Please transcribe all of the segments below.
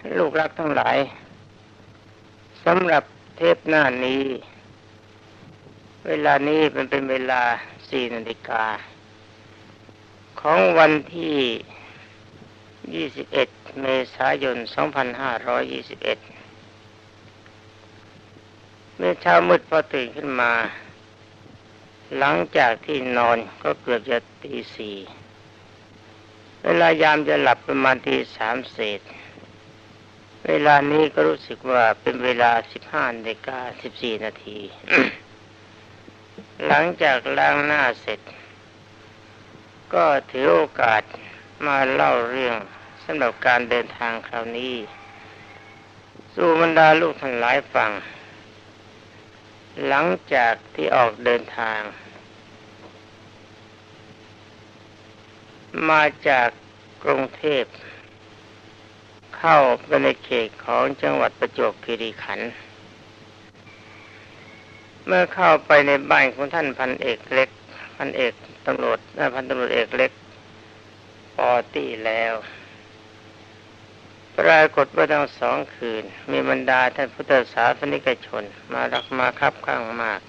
ลูกรักทั้งหลายสำหรับเทปหน้านี้เวลานี้เป็นเวลา4 นาฬิกาของวันที่21 เมษายน 2521เมื่อเช้ามืดพอตื่นขึ้นมาหลังจากที่นอนก็เกือบจะตี 4เวลายามจะหลับประมาณตี 3เศษเวลานี้ก็รู้สึกว่าเป็นเวลา 15:14 นาที หลังจากล้างหน้าเสร็จก็ถือโอกาสมาเล่าเรื่องสำหรับการเดินทางคราวนี้สู่บรรดาลูกทั้งหลายฟังหลังจากที่ออกเดินทางมาจากกรุงเทพเข้าไปในเขตของจังหวัดประจวบคีรีขันธ์เมื่อเข้าไปในบ้านของท่านพันเอกเล็กพันตำรวจเอกเล็กปอตี้แล้วปรากฏว่าทั้ง2 คืนมีบรรดาท่านพุทธศาสนิกชนมาคับข้างมาก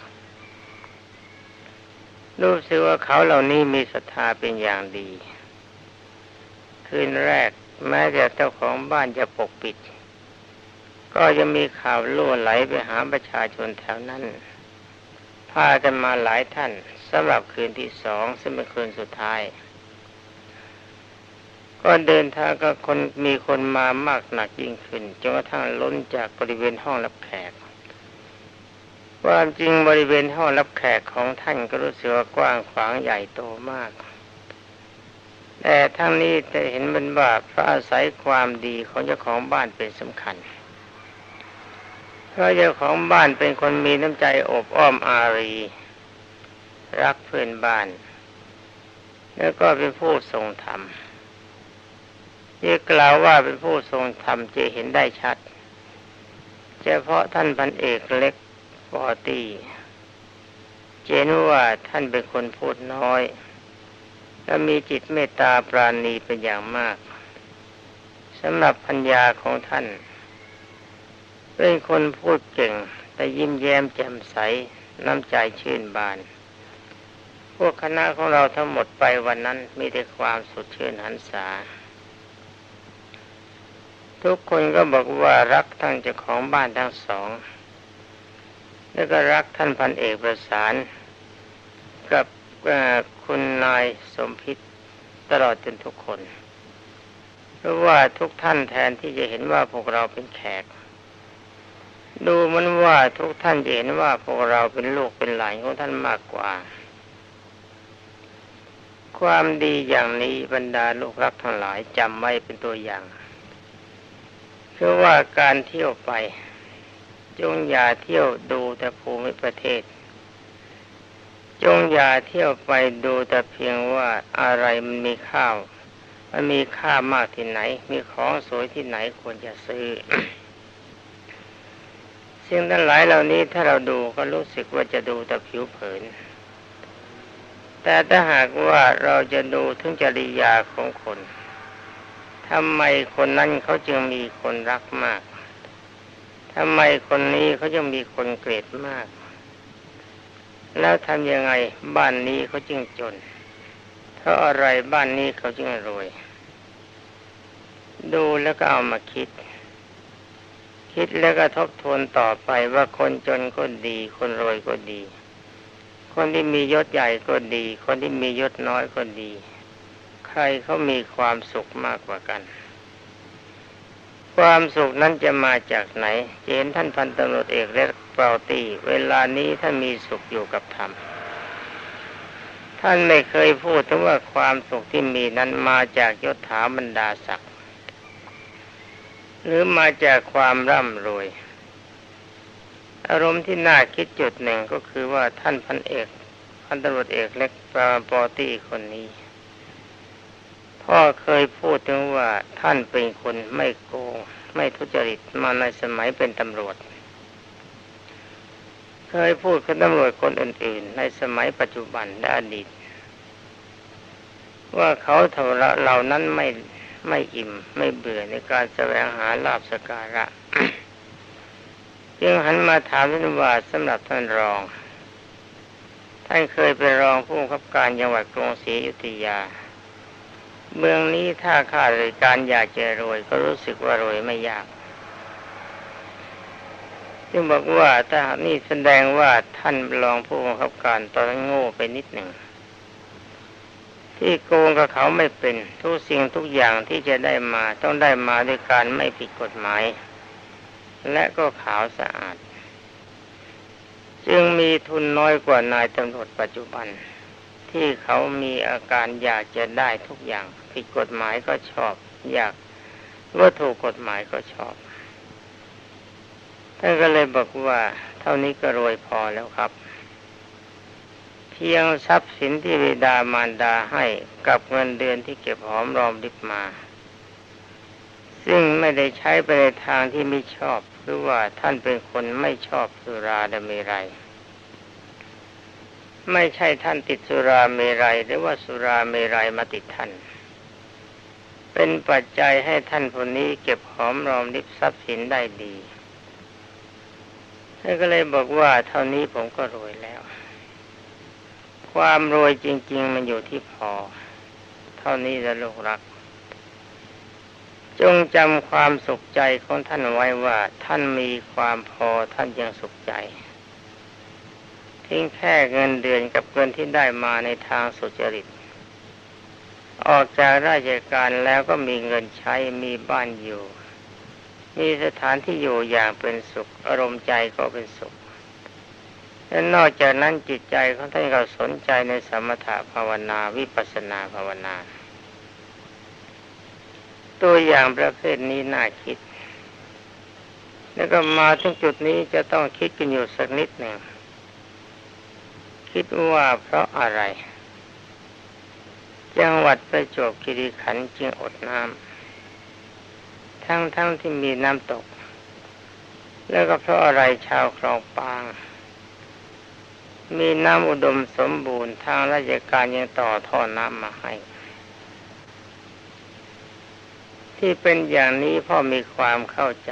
รู้สึกว่าเขาเหล่านี้มีศรัทธาเป็นอย่างดีคืนแรกแม้แต่เจ้าของบ้านจะปกปิดก็ยังมีข่าวรั่วไหลไปหาประชาชนแถวนั้นพากันมาหลายท่านสำหรับคืนที่2ซึ่งเป็นคืนสุดท้ายก็เดินทางก็มีคนมามากหนักยิ่งขึ้นจนกระทั่งล้นจากบริเวณห้องรับแขกความจริงบริเวณห้องรับแขกของท่านก็รู้สึกว่ากว้างขวางใหญ่โตมากแต่ทั้งนี้จะเห็นมันว่าเพราะอาศัยความดีของเจ้าของบ้านเป็นสำคัญเพราะเจ้าของบ้านเป็นคนมีน้ำใจอบอ้อมอารีรักเพื่อนบ้านแล้วก็เป็นผู้ทรงธรรมที่กล่าวว่าเป็นผู้ทรงธรรมจะเห็นได้ชัดเฉพาะท่านพันเอกเล็กปอตี้เห็นว่าท่านเป็นคนพูดน้อยและมีจิตเมตตาปราณีเป็นอย่างมากสำหรับปัญญาของท่านเป็นคนพูดเก่งแต่ยิ้มแย้มแจ่มใสน้ำใจชื่นบานพวกคณะของเราทั้งหมดไปวันนั้นมีแต่ความสดชื่นหันษาทุกคนก็บอกว่ารักทั้งเจ้าของบ้านทั้งสองแล้วก็รักท่านพันเอกประสานกับคุณนายสมพิษตลอดจนทุกคนเพราะว่าทุกท่านแทนที่จะเห็นว่าพวกเราเป็นแขกดูมันว่าทุกท่านจะเห็นว่าพวกเราเป็นลูกเป็นหลานของท่านมากกว่าความดีอย่างนี้บรรดาลูกรักทั้งหลายจำไว้เป็นตัวอย่างคือว่าการเที่ยวไปจงอย่าเที่ยวดูแต่ภูมิประเทศจงอย่าเที่ยวไปดูแต่เพียงว่าอะไรมันมีค่ามากที่ไหนมีของสวยที่ไหนควรจะซื้อ สิ่งทั้งหลายเหล่านี้ถ้าเราดูก็รู้สึกว่าจะดูแต่ผิวเผินแต่ถ้าหากว่าเราจะดูถึงจริยาของคนทำไมคนนั้นเขาจึงมีคนรักมากทำไมคนนี้เขาจึงมีคนเกลียดมากแล้วทำยังไงบ้านนี้เขาจึงจนเพราะอะไรบ้านนี้เขาจึงรวยดูแล้วก็เอามาคิดแล้วก็ทบทวนต่อไปว่าคนจนก็ดีคนรวยก็ดีคนที่มียศใหญ่ก็ดีคนที่มียศน้อยก็ดีใครเขามีความสุขมากกว่ากันความสุขนั้นจะมาจากไหนเห็นท่านพันตำรวจเอกเล็กปอตี้เวลานี้ท่านมีสุขอยู่กับธรรมท่านไม่เคยพูดถึงว่าความสุขที่มีนั้นมาจากยศถาบรรดาศักดิ์หรือมาจากความร่ำรวยอารมณ์ที่น่าคิดจุดหนึ่งก็คือว่าท่านพันตำรวจเอกเล็กปอตี้คนนี้พ่อเคยพูดถึงว่าท่านเป็นคนไม่โกงไม่ทุจริตมาในสมัยเป็นตำรวจเคยพูดกับตำรวจคนอื่นๆในสมัยปัจจุบันและอดีตว่าเขาเหล่านั้นไม่อิ่มไม่เบื่อในการแสวงหาลาภสักการะ จึงหันมาถามท่านว่าสำหรับท่านรองท่านเคยเป็นรองผู้บังคับการจังหวัดกรุงศรีอยุธยาเมืองนี้ถ้าข้าราชการอยากจะรวยก็รู้สึกว่ารวยไม่ยากจึงบอกว่าถ้านี่แสดงว่าท่านรองผู้บังคับการตอนนั้นโง่ไปนิดหนึ่งที่โกงกับเขาไม่เป็นทุกสิ่งทุกอย่างที่จะได้มาต้องได้มาด้วยการไม่ผิดกฎหมายและก็ขาวสะอาดจึงมีทุนน้อยกว่านายตำรวจปัจจุบันที่เขามีอาการอยากจะได้ทุกอย่างผิดกฎหมายก็ชอบอยากว่าถูกกฎหมายก็ชอบท่านก็เลยบอกว่าเท่านี้ก็รวยพอแล้วครับเพียงทรัพย์สินที่บิดามารดาให้กับเงินเดือนที่เก็บหอมรอมริบมาซึ่งไม่ได้ใช้ไปในทางที่ไม่ชอบหรือว่าท่านเป็นคนไม่ชอบสุราและเมรัยไม่ใช่ท่านติดสุราเมรัยหรือว่าสุราเมรัยมาติดท่านเป็นปัจจัยให้ท่านคนนี้เก็บหอมรอมริบทรัพย์สินได้ดีท่านก็เลยบอกว่าเท่านี้ผมก็รวยแล้วความรวยจริงๆมันอยู่ที่พอเท่านี้จะลูกรักจงจำความสุขใจของท่านไว้ว่าท่านมีความพอท่านยังสุขใจทิ้งแค่เงินเดือนกับเงินที่ได้มาในทางสุจริตออกจากราชการแล้วก็มีเงินใช้มีบ้านอยู่มีสถานที่อยู่อย่างเป็นสุขอารมณ์ใจก็เป็นสุขและนอกจากนั้นจิตใจของท่านก็สนใจในสมถะภาวนาวิปัสสนาภาวนาตัวอย่างประเภทนี้น่าคิดแล้วก็มาถึงจุดนี้จะต้องคิดกันอยู่สักนิดหนึ่งคิดว่าเพราะอะไรจังหวัดประจวบคีรีขันธ์จึงอดน้ำทั้งที่มีน้ำตกแล้วก็เพราะอะไรชาวคลองปางมีน้ำอุดมสมบูรณ์ทางราชการยังต่อท่อน้ำมาให้ที่เป็นอย่างนี้เพราะมีความเข้าใจ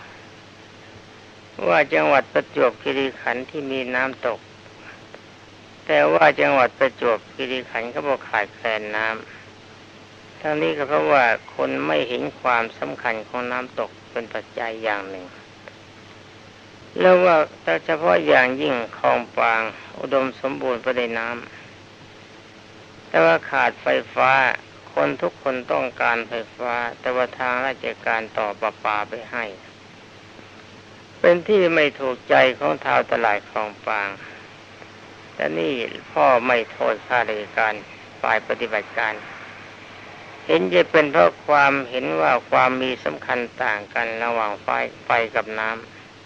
ว่าจังหวัดประจวบคีรีขันธ์ที่มีน้ำตกแต่ว่าจังหวัดประจวบคีรีขันธ์เขาบอกขาดแคลนน้ำทั้งนี้ก็เพราะว่าคนไม่เห็นความสำคัญของน้ำตกเป็นปัจจัยอย่างหนึ่งแล้วว่าแต่เฉพาะอย่างยิ่งคลองปางอุดมสมบูรณ์ไปด้วยน้ำแต่ว่าขาดไฟฟ้าคนทุกคนต้องการไฟฟ้าแต่ว่าทางราชการต่อประปาไปให้เป็นที่ไม่ถูกใจของชาวตลาดคลองปางแต่นี่พ่อไม่โทษข้าราชการฝ่ายปฏิบัติการเห็นจะเป็นเพราะความเห็นว่าความมีสำคัญต่างกันระหว่างไฟกับน้ำ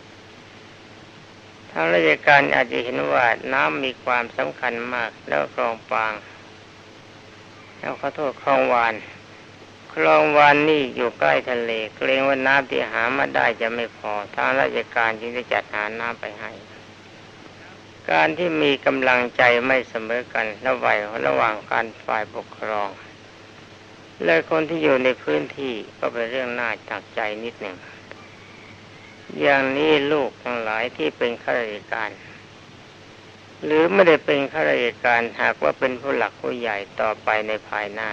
ทางราชการอาจจะเห็นว่าน้ำมีความสำคัญมากแล้วคลองปางแล้วขอโทษคลองวานนี่อยู่ใกล้ทะเลเกรงว่าน้ำที่หามาได้จะไม่พอทางราชการจึงได้จัดหาน้ำไปให้การที่มีกำลังใจไม่เสมอกันระหว่างการฝ่ายปกครองและคนที่อยู่ในพื้นที่ก็เป็นเรื่องน่าหนักใจนิดหนึ่งอย่างนี้ลูกทั้งหลายที่เป็นข้าราชการหรือไม่ได้เป็นข้าราชการหากว่าเป็นผู้หลักผู้ใหญ่ต่อไปในภายหน้า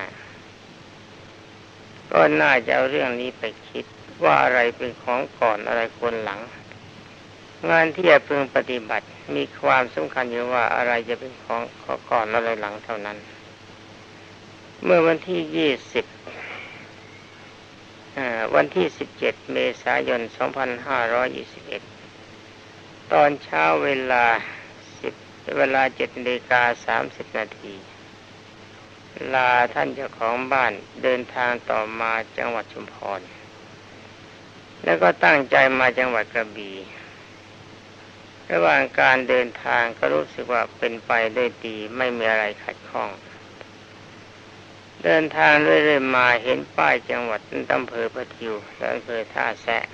ก็น่าจะเอาเรื่องนี้ไปคิดว่าอะไรเป็นของก่อนอะไรควรหลังงานที่จะพึงปฏิบัติมีความสำคัญอยู่ว่าอะไรจะเป็นของก่อนอะไรหลังเท่านั้นเมื่อวันที่17 เมษายน 2521 ตอนเช้าเวลา 7:30 นาทีลาท่านเจ้าของบ้านเดินทางต่อมาจังหวัดชุมพรแล้วก็ตั้งใจมาจังหวัดกระบี่ระหว่างการเดินทางก็รู้สึกว่าเป็นไปได้ดีไม่มีอะไรขัดข้องเดินทางเรื่อยๆมาเห็นป้ายจังหวัดอำเภอประทิวและอำเภอท่าแซะ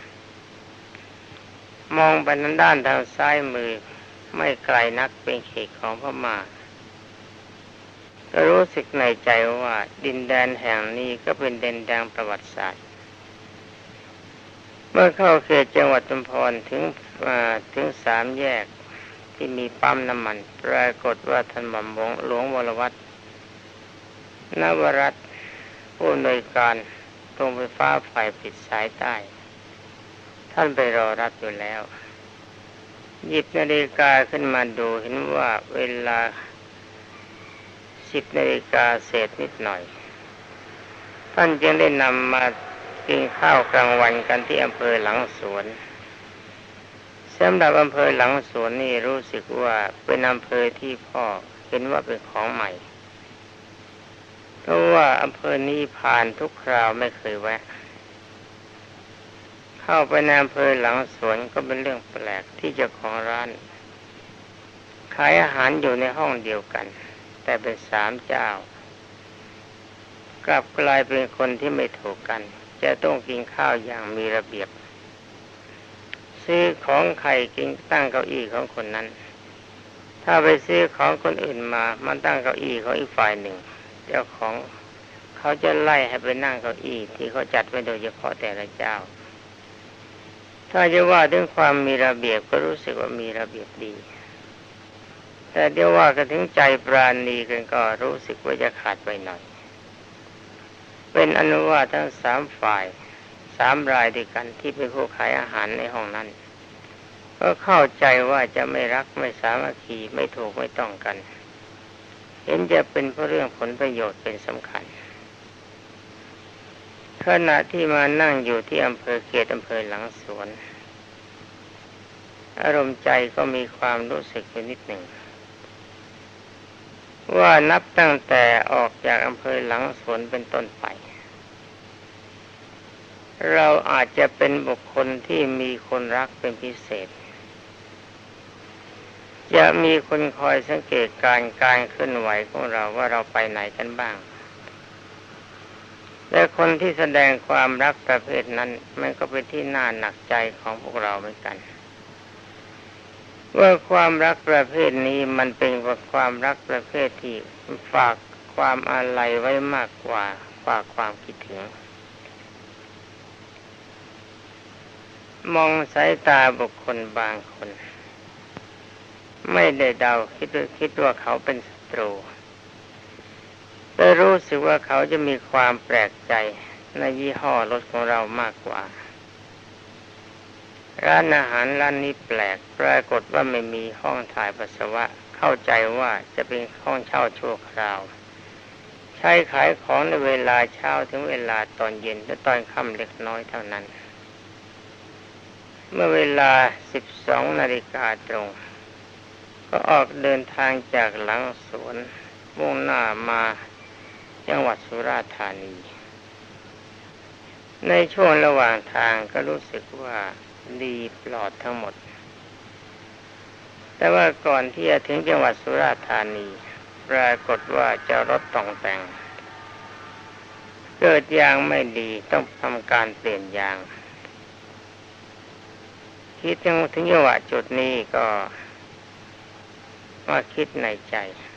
มองไปด้านทางซ้ายมือไม่ไกลนักเป็นเขตของพม่าก็รู้สึกในใจว่าดินแดนแห่งนี้ก็เป็นดินแดนประวัติศาสตร์เมื่อเข้าเขตจังหวัดชุมพรถึง3 แยกที่มีปั๊มน้ำมันปรากฏว่าท่านหม่อมหลวงวรวัฒน์นวรัตน์ผู้อำนวยการโรงไฟฟ้าฝ่ายผลิตสายใต้ท่านไปรอรับอยู่แล้วหยิบนาฬิกาขึ้นมาดูเห็นว่าเวลา10 นาฬิกาเศษนิดหน่อยท่านจึงได้นำมากินข้าวกลางวันกันที่อำเภอหลังสวนสำหรับอำเภอหลังสวนนี่รู้สึกว่าเป็นอำเภอที่พ่อเห็นว่าเป็นของใหม่เพราะว่าอำเภอนี้ผ่านทุกคราวไม่เคยแวะเข้าไปในอำเภอหลังสวนก็เป็นเรื่องแปลกที่เจ้าของร้านขายอาหารอยู่ในห้องเดียวกันแต่เป็น3 เจ้ากลับกลายเป็นคนที่ไม่ถูกกันจะต้องกินข้าวอย่างมีระเบียบซื้อของใครกินตั้งเก้าอี้ของคนนั้นถ้าไปซื้อของคนอื่นมามันตั้งเก้าอี้ของอีกฝ่ายหนึ่งเจ้าของเขาจะไล่ให้ไปนั่งเก้าอี้ที่เขาจัดไว้โดยเฉพาะแต่ละเจ้าถ้าจะว่าถึงความมีระเบียบก็รู้สึกว่ามีระเบียบดีแต่เดี๋ยวว่ากันถึงใจปราณีกันก็รู้สึกว่าจะขาดไปหน่อยเป็นอนุว่าทั้ง3 ฝ่าย3 รายด้วยกันที่เป็นผู้ขายอาหารในห้องนั้นก็เข้าใจว่าจะไม่รักไม่สามัคคีไม่ถูกไม่ต้องกันเห็นจะเป็นเพราะเรื่องผลประโยชน์เป็นสำคัญขณะที่มานั่งอยู่ที่อำเภอเขตอำเภอหลังสวนอารมณ์ใจก็มีความรู้สึกอยู่นิดหนึ่งว่านับตั้งแต่ออกจากอำเภอหลังสวนเป็นต้นไปเราอาจจะเป็นบุคคลที่มีคนรักเป็นพิเศษจะมีคนคอยสังเกตการเคลื่อนไหวของเราว่าเราไปไหนกันบ้างและคนที่แสดงความรักประเภทนั้นมันก็เป็นที่น่าหนักใจของพวกเราเหมือนกันว่าความรักประเภทนี้มันเป็นความรักประเภทที่ฝากความอาลัยไว้มากกว่าความคิดถึงมองสายตาบุคคลบางคนไม่ได้เดาคิดว่าเขาเป็นศัตรูแต่รู้สึกว่าเขาจะมีความแปลกใจในยี่ห้อรถของเรามากกว่าร้านอาหารร้านนี้แปลกปรากฏว่าไม่มีห้องถ่ายปัสสาวะเข้าใจว่าจะเป็นห้องเช่าชั่วคราวใช้ขายของในเวลาเช้าถึงเวลาตอนเย็นและตอนค่ำเล็กน้อยเท่านั้นเมื่อเวลา 12 นาฬิกาตรงก็ออกเดินทางจากหลังสวนมุ่งหน้ามาจังหวัดสุราษฎร์ธานีในช่วงระหว่างทางก็รู้สึกว่าดีปลอดทั้งหมดแต่ว่าก่อนที่จะถึงจังหวัดสุราษฎร์ธานีปรากฏว่าเจ้ารถต้องแต่งเกิดยางไม่ดีต้องทำการเปลี่ยนยางคิดถึงจังหวะจุดนี้ก็มาคิดในใจ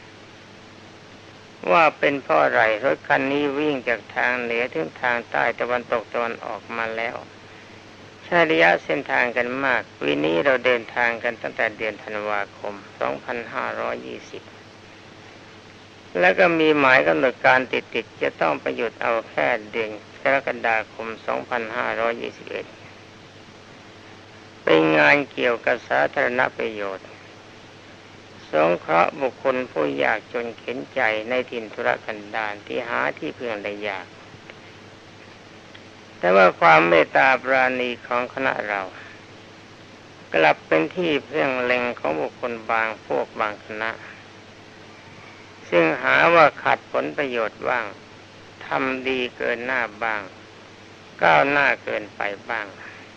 ว่าเป็นเพราะอะไรรถคันนี้วิ่งจากทางเหนือถึงทางใต้ตะวันตกตะวันออกมาแล้วใช้ระยะเส้นทางกันมากวันนี้เราเดินทางกันตั้งแต่เดือนธันวาคม 2520แล้วก็มีหมายกำหนดการติดจะต้องไปหยุดเอาแค่เดือนกรกฎาคม 2521เป็นงานเกี่ยวกับสาธารณประโยชน์สงเคราะห์บุคคลผู้ยากจนเข็ญใจในถิ่นทุรกันดารที่หาที่พึ่งได้ยากแต่ว่าความเมตตาปราณีของคณะเรากลับเป็นที่เพ่งเล็งของบุคคลบางพวกบางคณะซึ่งหาว่าขัดผลประโยชน์บ้างทำดีเกินหน้าบ้างก้าวหน้าเกินไปบ้าง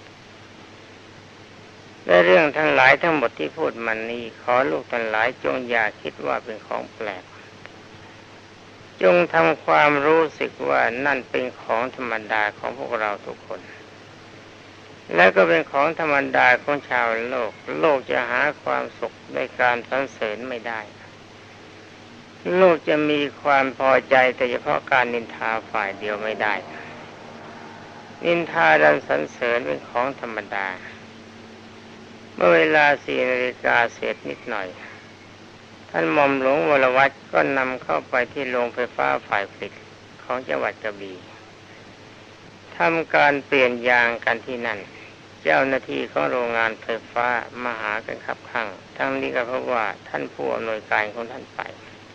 และเรื่องทั้งหลายทั้งหมดที่พูดมานี้ขอลูกทั้งหลายจงอย่าคิดว่าเป็นของแปลกจงทำความรู้สึกว่านั่นเป็นของธรรมดาของพวกเราทุกคนและก็เป็นของธรรมดาของชาวโลกจะหาความสุขในการสรรเสริญไม่ได้ลูกจะมีความพอใจแต่เฉพาะการนินทาฝ่ายเดียวไม่ได้นินทาดันสรรเสริญเป็นของธรรมดาเมื่อเวลา4 นาฬิกาเศษนิดหน่อยท่านหม่อมหลวงวรวัฒน์ก็นำเข้าไปที่โรงไฟฟ้าฝ่ายผลิตของจังหวัดกระบี่ทำการเปลี่ยนยางกันที่นั่นเจ้าหน้าที่ของโรงงานไฟฟ้ามาหากันคับข้างทั้งนี้ก็เพราะว่าท่านผู้อำนวยการของท่านไป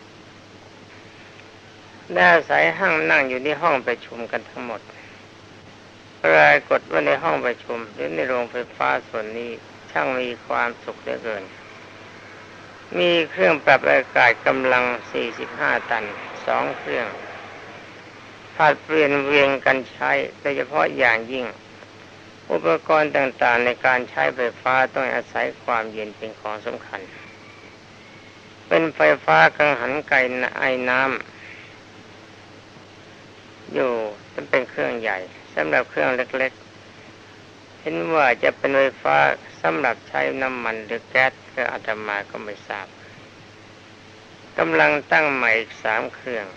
ได้อาศัยห้างนั่งอยู่ในห้องประชุมกันทั้งหมดปรากฏว่าในห้องประชุมหรือในโรงไฟฟ้าส่วนนี้ช่างมีความสุขเหลือเกินมีเครื่องปรับอากาศกำลัง45 ตัน2 เครื่องผัดเปลี่ยนเวียนกันใช้โดยเฉพาะอย่างยิ่งอุปกรณ์ต่างๆในการใช้ไฟฟ้าต้องอาศัยความเย็นเป็นของสำคัญเป็นไฟฟ้ากังหันไกไอน้ำอยู่จะเป็นเครื่องใหญ่สำหรับเครื่องเล็กๆเห็นว่าจะเป็นไฟฟ้าสำหรับใช้น้ำมันหรือแก๊สก็อาตมาก็ไม่ทราบกำลังตั้งใหม่อีก3 เครื่อง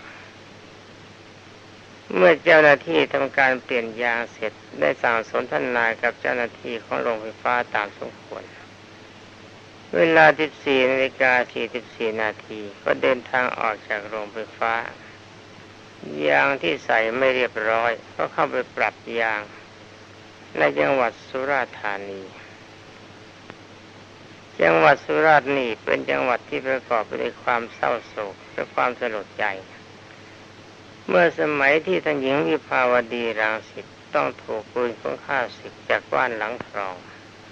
เมื่อเจ้าหน้าที่ทำการเปลี่ยนยางเสร็จได้สั่งสนทนากับเจ้าหน้าที่ของโรงไฟฟ้าตามสมควรเวลา 14:44 นาทีก็เดินทางออกจากโรงไฟฟ้ายางที่ใส่ไม่เรียบร้อยก็เข้าไปปรับยางในจังหวัดสุราษฎร์ธานีจังหวัดสุราษฎร์นี่เป็นจังหวัดที่ประกอบไปด้วยความเศร้าโศกและความสลดใจเมื่อสมัยที่ท่านหญิงวิภาวดีรังสิตต้องถูกปืนของข้าศึกจากบ้านหลังคลอง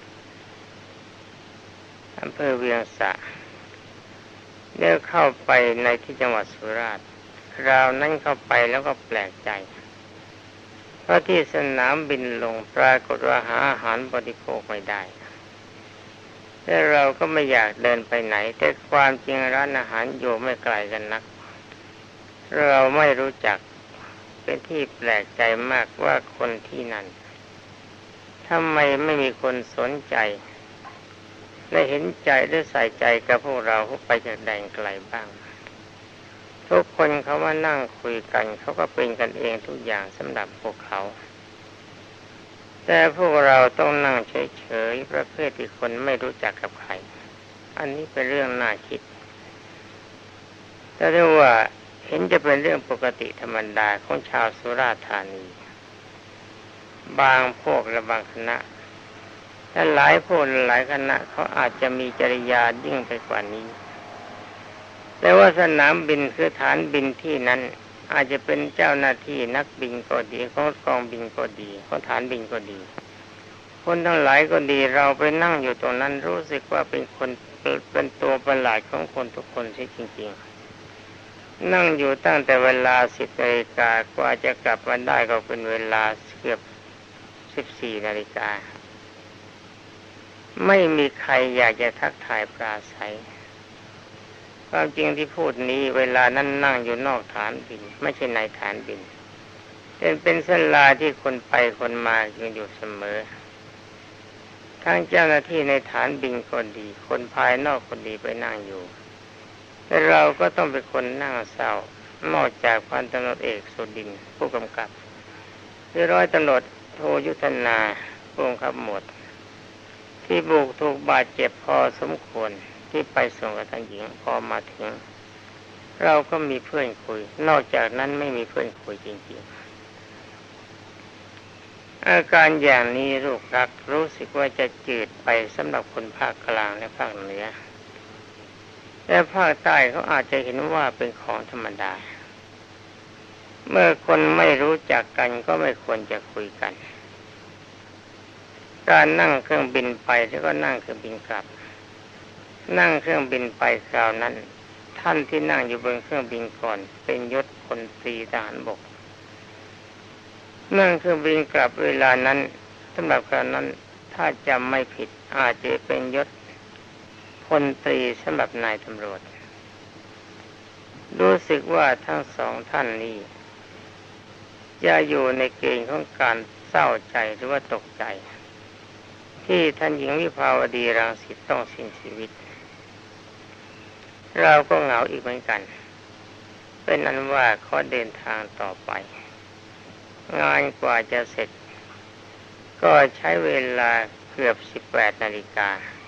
อำเภอเวียงสะได้เข้าไปในที่จังหวัดสุราษฎร์คราวนั้นเข้าไปแล้วก็แปลกใจเพราะที่สนามบินลงปรากฏว่าหาอาหารบริโภคไม่ได้แต่เราก็ไม่อยากเดินไปไหนแต่ความจริงร้านอาหารอยู่ไม่ไกลกันนักเราไม่รู้จักเป็นที่แปลกใจมากว่าคนที่นั่นทำไมไม่มีคนสนใจและเห็นใจและใส่ใจกับพวกเราไปจากแดนไกลบ้างทุกคนเขามานั่งคุยกันเขาก็เป็นกันเองทุกอย่างสำหรับพวกเขาแต่พวกเราต้องนั่งเฉยๆประเภทที่คนไม่รู้จักกับใครอันนี้เป็นเรื่องน่าคิดแต่ได้ว่าเห็นจะเป็นเรื่องปกติธรรมดาของชาวสุราษฎร์ธานีบางพวกและบางคณะและหลายพวกหลายคณะเขาอาจจะมีจริยายิ่งไปกว่านี้แต่ว่าสนามบินคือฐานบินที่นั้นอาจจะเป็นเจ้าหน้าที่นักบินก็ดีของกองบินก็ดีของฐานบินก็ดีคนทั้งหลายก็ดีเราไปนั่งอยู่ตรงนั้นรู้สึกว่าเป็นตัวประหลาดของคนทุกคนใช่จริงๆนั่งอยู่ตั้งแต่เวลา10 นาฬิกากว่าจะกลับมาได้ก็เป็นเวลาเกือบ14 นาฬิกาไม่มีใครอยากจะทักทายปราศัยความจริงที่พูดนี้เวลานั้นนั่งอยู่นอกฐานบินไม่ใช่ในฐานบินเป็นศาลาที่คนไปคนมาอยู่เสมอทั้งเจ้าหน้าที่ในฐานบินก็ดีคนภายนอกคนดีไปนั่งอยู่แต่เราก็ต้องเป็นคนนั่งเศร้านอกจากพันตำรวจเอกสุดินทร์ผู้กำกับที่ร้อยตำรวจโทยุทธนาผู้บังคับหมวดที่บุกถูกบาดเจ็บพอสมควรที่ไปส่งกับท่านหญิงพอมาถึงเราก็มีเพื่อนคุยนอกจากนั้นไม่มีเพื่อนคุยจริงๆอาการอย่างนี้ลูกรักรู้สึกว่าจะจืดไปสำหรับคนภาคกลางและภาคเหนือแต่ภาคใต้เขาอาจจะเห็นว่าเป็นของธรรมดาเมื่อคนไม่รู้จักกันก็ไม่ควรจะคุยกันการนั่งเครื่องบินไปแล้วก็นั่งเครื่องบินกลับนั่งเครื่องบินไปคราวนั้นท่านที่นั่งอยู่บนเครื่องบินก่อนเป็นยศพลตรีทหารบกนั่งเครื่องบินกลับเวลานั้นสำหรับคราวนั้นถ้าจำไม่ผิดอาจจะเป็นยศพลตรีสำหรับนายตำรวจรู้สึกว่าทั้งสองท่านนี้จะอยู่ในเกณฑ์ของการเศร้าใจหรือว่าตกใจที่ท่านหญิงวิภาวดีรังสิตต้องสิ้นชีวิตเราก็เหงาอีกเหมือนกันเป็นอันว่าเขาเดินทางต่อไปงานกว่าจะเสร็จก็ใช้เวลาเกือบ18 นาฬิกา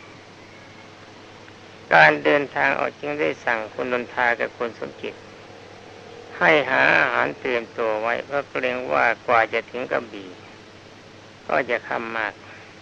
การเดินทางออกจึงได้สั่งคุณนนทากับคุณสมจิตให้หาอาหารเตรียมตัวไว้เพราะเกรงว่ากว่าจะถึงกระบี่ก็จะค่ำมาก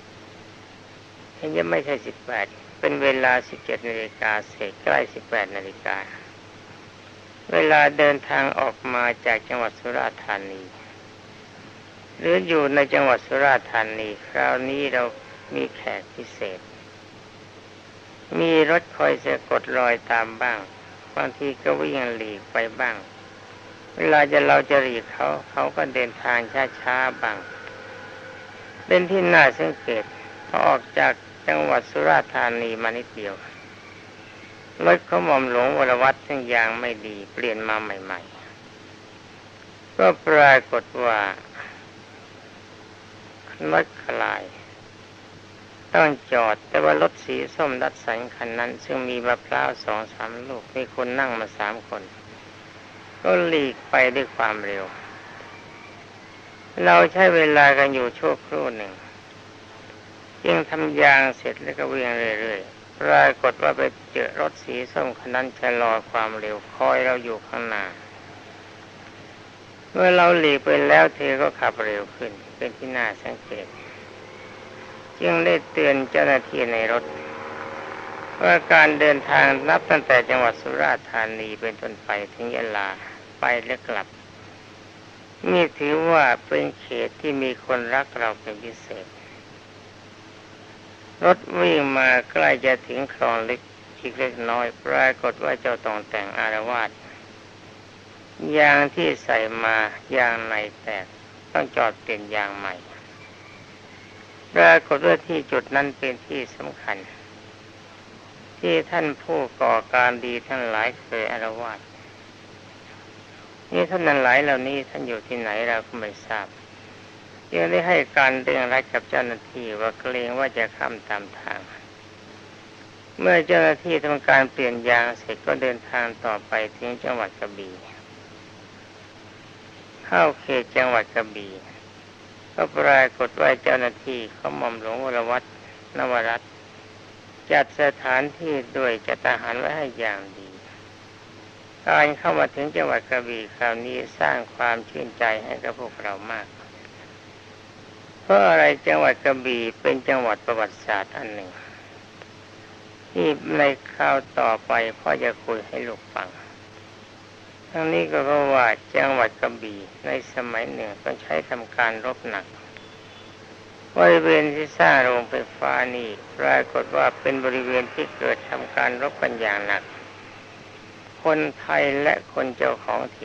ยังไม่ใช่18เป็นเวลา17 นาฬิกาเศษใกล้18 นาฬิกาเวลาเดินทางออกมาจากจังหวัดสุราษฎร์ธานีหรืออยู่ในจังหวัดสุราษฎร์ธานีคราวนี้เรามีแขกพิเศษมีรถคอยสะกดรอยตามบ้างบางทีก็วิ่งหลีกไปบ้างเวลาเราจะหลีกเขาก็เดินทางช้าๆบ้างเป็นที่น่าสังเกตพอออกจากจังหวัดสุราษฎร์ธานีมานิดเดียวรถเขาหม่อมหลวงวรวัฒน์ซึ่งยางไม่ดีเปลี่ยนมาใหม่ๆก็ปรากฏว่ารถคลายต้องจอดแต่ว่ารถสีส้มดัดสันคันนั้นซึ่งมีมะพร้าว2-3 ลูกมีคนนั่งมา3 คนก็หลีกไปด้วยความเร็วเราใช้เวลากันอยู่ชั่วครู่หนึ่งยิ่งทำยางเสร็จแล้วก็วิ่งเรื่อยๆปรากฏว่าไปเจอรถสีส้มคันนั้นชะลอความเร็วคอยเราอยู่ข้างหน้าเมื่อเราหลีกไปแล้วเธอก็ขับเร็วขึ้นเป็นที่น่าสังเกตจึงได้เตือนเจ้าหน้าที่ในรถว่าการเดินทางนับตั้งแต่จังหวัดสุราษฎร์ธานีเป็นต้นไปถึงยะลาไปและกลับนี่ถือว่าเป็นเขตที่มีคนรักเราเป็นพิเศษรถวิ่งมาใกล้จะถึงคลองเล็กอีกเล็กน้อยปรากฏว่าเจ้าต้องแต่งอารวาสยางที่ใส่มายางในแตกต้องจอดเปลี่ยนยางใหม่ปรากฏว่าที่จุดนั้นเป็นที่สำคัญที่ท่านผู้ก่อการดีทั้งหลายเคยอาละวาดนี่ท่านนั้นหลายเหล่านี้ท่านอยู่ที่ไหนเราก็ไม่ทราบยังได้ให้การเรื่องรักกับเจ้าหน้าที่ว่าเกรงว่าจะข้ามตามทางเมื่อเจ้าหน้าที่ทำการเปลี่ยนยางเสร็จก็เดินทางต่อไปถึงจังหวัดกระบี่เข้าเขตจังหวัดกระบี่ก็ปรากฏว่าเจ้าหน้าที่เขาหม่อมหลวงวรวัฒน์นวรัตน์จัดสถานที่ด้วยจัดอาหารไว้ให้อย่างดีการเข้ามาถึงจังหวัดกระบี่คราวนี้สร้างความชื่นใจให้กับพวกเรามากเพราะอะไรจังหวัดกระบี่เป็นจังหวัดประวัติศาสตร์อันหนึ่งที่ในคราวต่อไปพ่อจะคุยให้ลูกฟังทั้งนี้ก็เพราะว่าจังหวัดกระบี่ในสมัยหนึ่งต้องใช้ทำการรบหนักบริเวณที่สร้างโรงไฟฟ้านี่ปรากฏว่าเป็นบริเวณที่เกิดทำการรบกันอย่างหนักคนไทยและคนเจ้าของถิ่น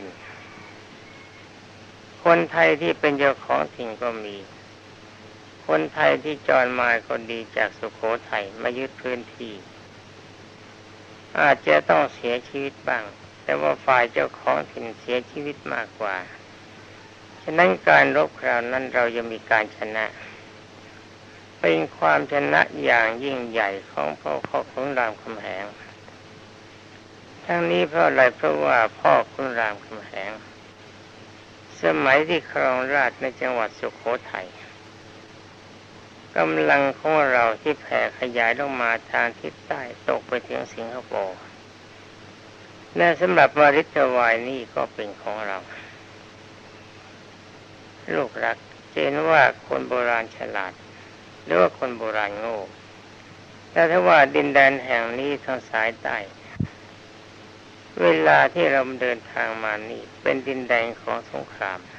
คนไทยที่เป็นเจ้าของถิ่นก็มีคนไทยที่จรมาคนดีจากสุโขทัยมายึดพื้นที่อาจจะต้องเสียชีวิตบ้างแต่ว่าฝ่ายเจ้าของถิ่นเสียชีวิตมากกว่าฉะนั้นการรบคราวนั้นเรายังมีการชนะเป็นความชนะอย่างยิ่งใหญ่ของพ่อขุนรามคำแหงทั้งนี้เพราะอะไรเพราะว่าพ่อขุนรามคำแหงสมัยที่ครองราชย์ในจังหวัดสุโขทัยกำลังของเราที่แผ่ขยายลงมาทางทิศใต้ตกไปถึงสิงคโปร์และสำหรับวาริตวายนี่ก็เป็นของเราลูกรักเห็นว่าคนโบราณฉลาดหรือว่าคนโบราณโง่แต่ถ้าว่าดินแดนแห่งนี้ทางสายใต้เวลาที่เราเดินทางมานี่เป็นดินแดนของสงคราม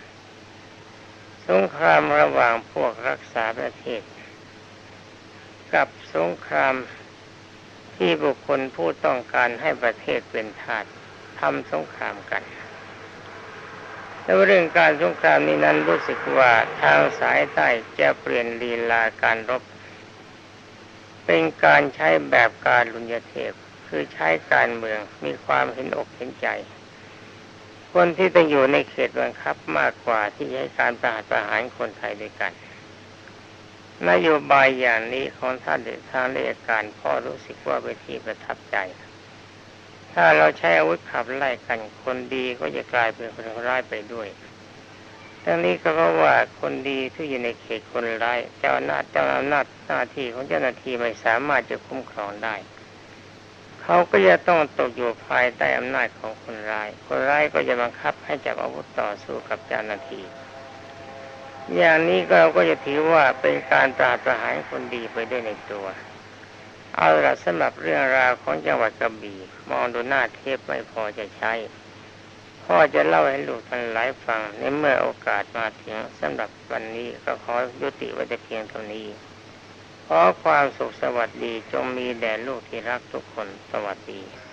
ระหว่างพวกรักษาประเทศกับสงครามที่บุคคลผู้ต้องการให้ประเทศเป็นทาสทำสงครามกันแต่เรื่องการสงครามนี้นั้นรู้สึกว่าทางสายใต้จะเปลี่ยนลีลาการรบเป็นการใช้แบบการลุญยเทพคือใช้การเมืองมีความเห็นอกเห็นใจคนที่ต้องอยู่ในเขตบังคับมากกว่าที่ให้การประหารคนไทยด้วยกันนโยบายอย่างนี้ของท่านทางราชการพ่อรู้สึกว่าเป็นที่ประทับใจถ้าเราใช้อาวุธขับไล่กันคนดีก็จะกลายเป็นคนร้ายไปด้วยทั้งนี้ก็เพราะว่าคนดีที่อยู่ในเขตคนร้ายเจ้าอำนาจหน้าที่ของเจ้าหน้าที่ไม่สามารถจะคุ้มครองได้เขาก็จะต้องตกอยู่ภายใต้อำนาจของคนร้ายคนร้ายก็จะบังคับให้จับอาวุธต่อสู้กับเจ้าหน้าที่อย่างนี้เราก็จะถือว่าเป็นการปราบประหารคนดีไปด้วยในตัวเอาละสำหรับเรื่องราวของจังหวัดกระบี่มองดูหน้าเทปไม่พอจะใช้พ่อจะเล่าให้ลูกทั้งหลายฟังในเมื่อโอกาสมาถึงสำหรับวันนี้ก็ขอยุติไว้แต่เพียงเท่านี้ขอความสุขสวัสดีจงมีแด่ลูกที่รักทุกคนสวัสดี